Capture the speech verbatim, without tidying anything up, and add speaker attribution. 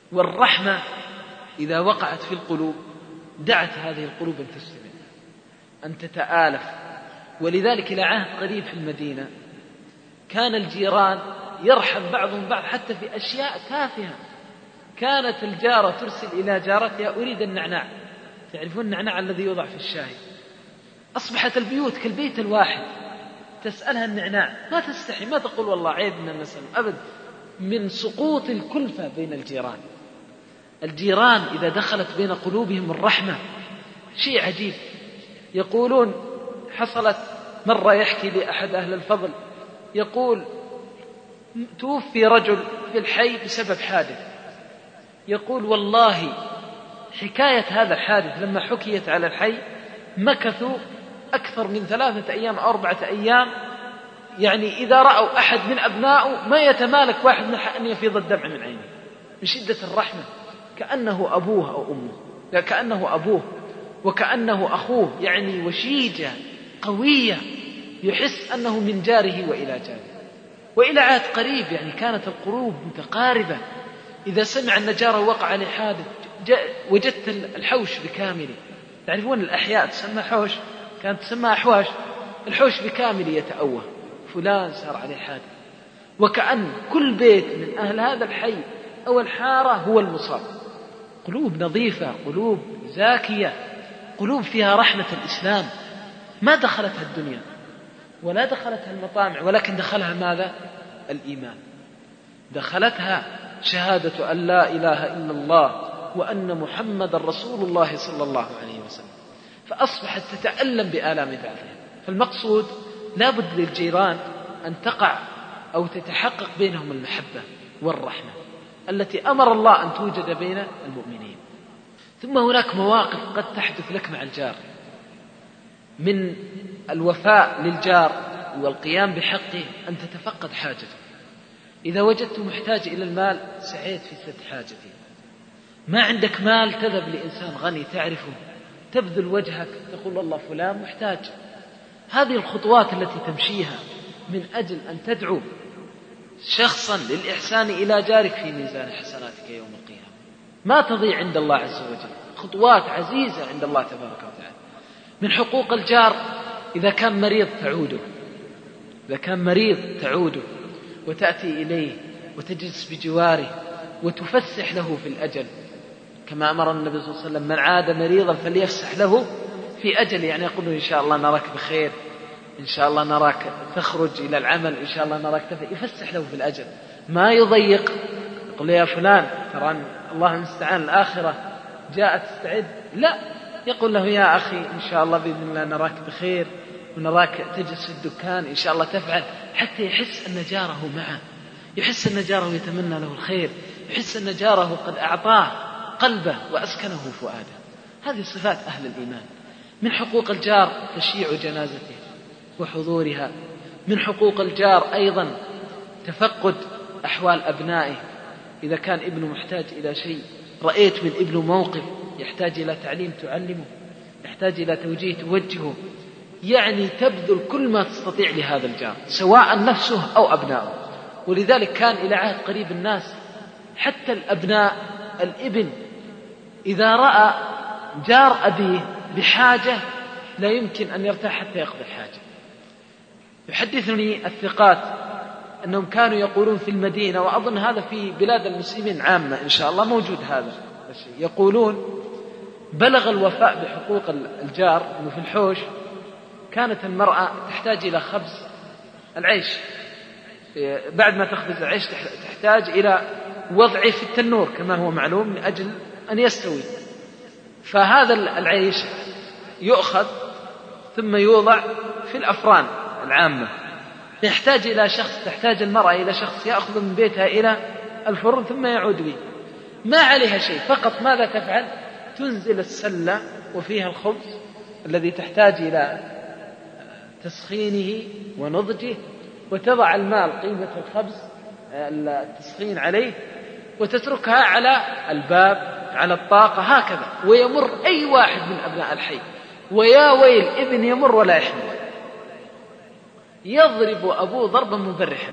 Speaker 1: والرحمة إذا وقعت في القلوب دعت هذه القلوب أن تجتمع، أن تتآلف. ولذلك إلى عهد قريب في المدينة كان الجيران يرحم بعضهم بعض حتى في أشياء تافهة. كانت الجارة ترسل إلى جارتها: أريد النعناع. تعرفون النعناع الذي يوضع في الشاي؟ أصبحت البيوت كالبيت الواحد، تسألها النعناع، ما تستحي، ما تقول والله عيب من نسأل أبد، من سقوط الكلفة بين الجيران. الجيران إذا دخلت بين قلوبهم الرحمة شيء عجيب. يقولون حصلت مرة، يحكي لأحد أهل الفضل، يقول توفي رجل في الحي بسبب حادث. يقول والله حكاية هذا الحادث لما حكيت على الحي مكثوا أكثر من ثلاثة أيام أو أربعة أيام، يعني إذا رأوا أحد من أبنائه ما يتمالك واحد من أن يفيض الدمع من عينه من شدة الرحمة، كأنه أبوه أو أمه، لا كأنه أبوه وكأنه أخوه، يعني وشيجة قوية، يحس أنه من جاره وإلى جاره. وإلى عهد قريب يعني كانت القلوب متقاربة. إذا سمع أن جاره وقع عليه حادث وجدت الحوش بكامله. تعرفون الأحياء تسمى حوش، كانت تسمى أحواش. الحوش بكامله يتأوه، فلان صار عليه حادث، وكأن كل بيت من أهل هذا الحي أو الحارة هو المصاب. قلوب نظيفة، قلوب زاكية، قلوب فيها رحمة الإسلام، ما دخلتها الدنيا ولا دخلتها المطامع، ولكن دخلها ماذا؟ الإيمان. دخلتها شهادة أن لا إله إلا الله وأن محمد رسول الله صلى الله عليه وسلم، فأصبحت تتألم بآلام بعضها. فالمقصود لا بد للجيران أن تقع أو تتحقق بينهم المحبة والرحمة التي أمر الله أن توجد بين المؤمنين. ثم هناك مواقف قد تحدث لك مع الجار من الوفاء للجار والقيام بحقه، أن تتفقد حاجته. إذا وجدت محتاج إلى المال سعيت في سد حاجته. ما عندك مال تذهب لإنسان غني تعرفه، تبذل وجهك، تقول الله فلان محتاج. هذه الخطوات التي تمشيها من أجل أن تدعو شخصا للإحسان إلى جارك في ميزان حسناتك يوم القيامة ما تضيع عند الله عز وجل، خطوات عزيزة عند الله تبارك وتعالى. من حقوق الجار إذا كان مريض تعوده، إذا كان مريض تعوده وتأتي إليه وتجلس بجواره وتفسح له في الأجل، كما أمر النبي صلى الله عليه وسلم: من عاد مريضا فليفسح له في أجل، يعني يقول له إن شاء الله نراك بخير، إن شاء الله نراك تخرج إلى العمل، إن شاء الله نراك تفعل، يفسح له في الأجل، ما يضيق. يقول له يا فلان ترى الله المستعان الآخرة جاءت تستعد، لا، يقول له يا أخي إن شاء الله بإذن الله نراك بخير ونراك تجلس في الدكان إن شاء الله تفعل، حتى يحس أن جاره معه، يحس أن جاره يتمنى له الخير، يحس أن جاره قد أعطاه قلبه وأسكنه فؤاده. هذه صفات أهل الإيمان. من حقوق الجار تشييع جنازته وحضورها. من حقوق الجار أيضا تفقد أحوال أبنائه. إذا كان ابنه محتاج إلى شيء، رأيت من ابنه موقف يحتاج إلى تعليم تعلمه، يحتاج إلى توجيه توجهه، يعني تبذل كل ما تستطيع لهذا الجار سواء نفسه أو أبنائه. ولذلك كان إلى عهد قريب الناس حتى الأبناء، الابن إذا رأى جار أبيه بحاجة لا يمكن أن يرتاح حتى يقضي الحاجة. يحدثني الثقات أنهم كانوا يقولون في المدينة، وأظن هذا في بلاد المسلمين عامة إن شاء الله موجود هذا الشيء، يقولون بلغ الوفاء بحقوق الجار أنه في الحوش كانت المرأة تحتاج إلى خبز العيش، بعد ما تخبز العيش تحتاج إلى وضعه في التنور كما هو معلوم من أجل أن يستوي. فهذا العيش يؤخذ ثم يوضع في الأفران العامة، يحتاج إلى شخص، تحتاج المرأة إلى شخص يأخذ من بيتها إلى الفرن ثم يعود به، ما عليها شيء، فقط ماذا تفعل؟ تنزل السلة وفيها الخبز الذي تحتاج إلى تسخينه ونضجه، وتضع الماء قيمة الخبز التسخين عليه، وتتركها على الباب على الطاقة هكذا، ويمر أي واحد من أبناء الحي، ويا ويل ابن يمر ولا يحمل، يضرب أبوه ضربا مبرحا